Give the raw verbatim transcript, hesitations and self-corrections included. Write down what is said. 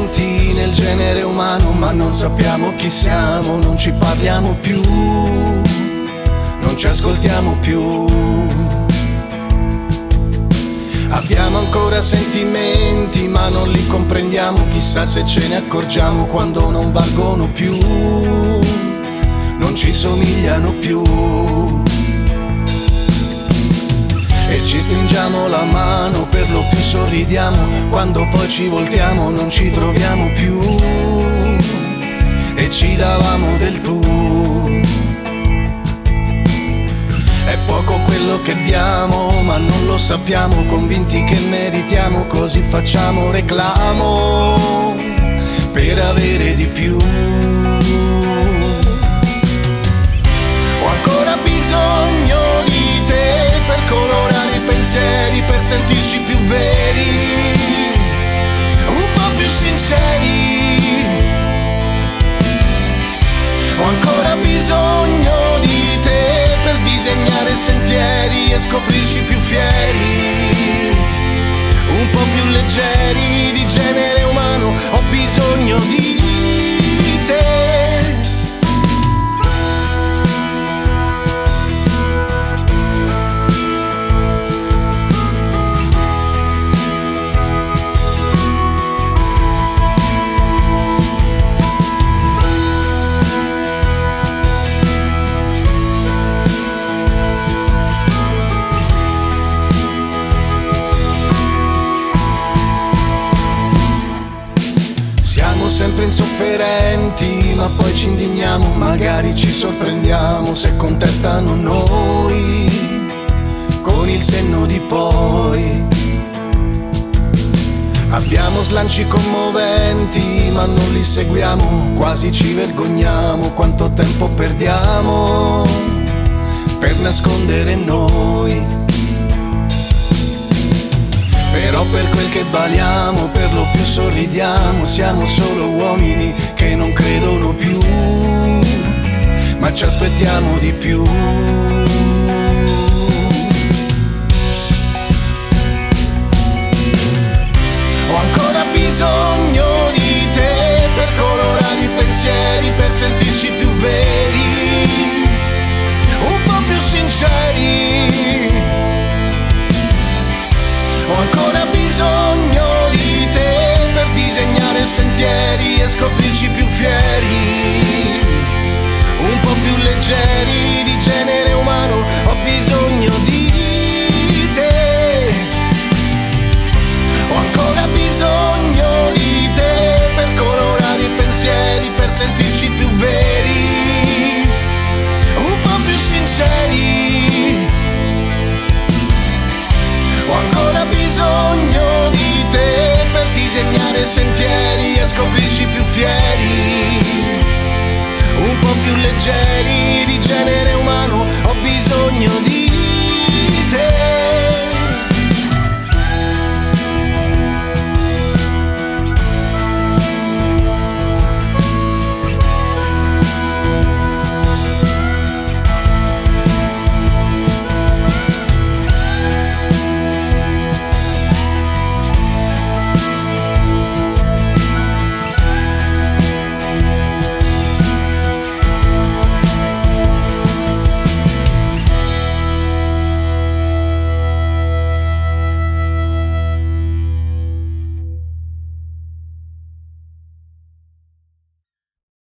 sentimenti nel genere umano, ma non sappiamo chi siamo, non ci parliamo più, non ci ascoltiamo più. Abbiamo ancora sentimenti, ma non li comprendiamo, chissà se ce ne accorgiamo quando non valgono più, non ci somigliano più. E ci stringiamo la mano, per lo più sorridiamo, quando poi ci voltiamo non ci troviamo più, e ci davamo del tu. È poco quello che diamo, ma non lo sappiamo, convinti che meritiamo, così facciamo reclamo per avere di più. Ho ancora bisogno di te per colorare i pensieri, per sentirci più veri, un po' più sinceri. Ho ancora bisogno di te per disegnare sentieri e scoprirci più fieri, un po' più leggeri, di genere umano. Ho bisogno di te. Sempre insofferenti, ma poi ci indigniamo, magari ci sorprendiamo se contestano noi con il senno di poi. Abbiamo slanci commoventi, ma non li seguiamo, quasi ci vergogniamo, quanto tempo perdiamo per nascondere noi. Però per quel che valiamo, per lo più sorridiamo, siamo solo uomini che non credono più, ma ci aspettiamo di più. Ho ancora bisogno di te per colorare i pensieri, per sentirci più veri, un po' più sinceri. Ho ancora bisogno di te per disegnare sentieri e scoprirci più fieri, un po' più leggeri, di genere umano. Ho bisogno di te. Ho ancora bisogno di te per colorare i pensieri, per sentirci più veri, un po' più sinceri. Ho ancora bisogno di te per disegnare sentieri e scoprirci più fieri, un po' più leggeri, di genere umano. Ho bisogno di te.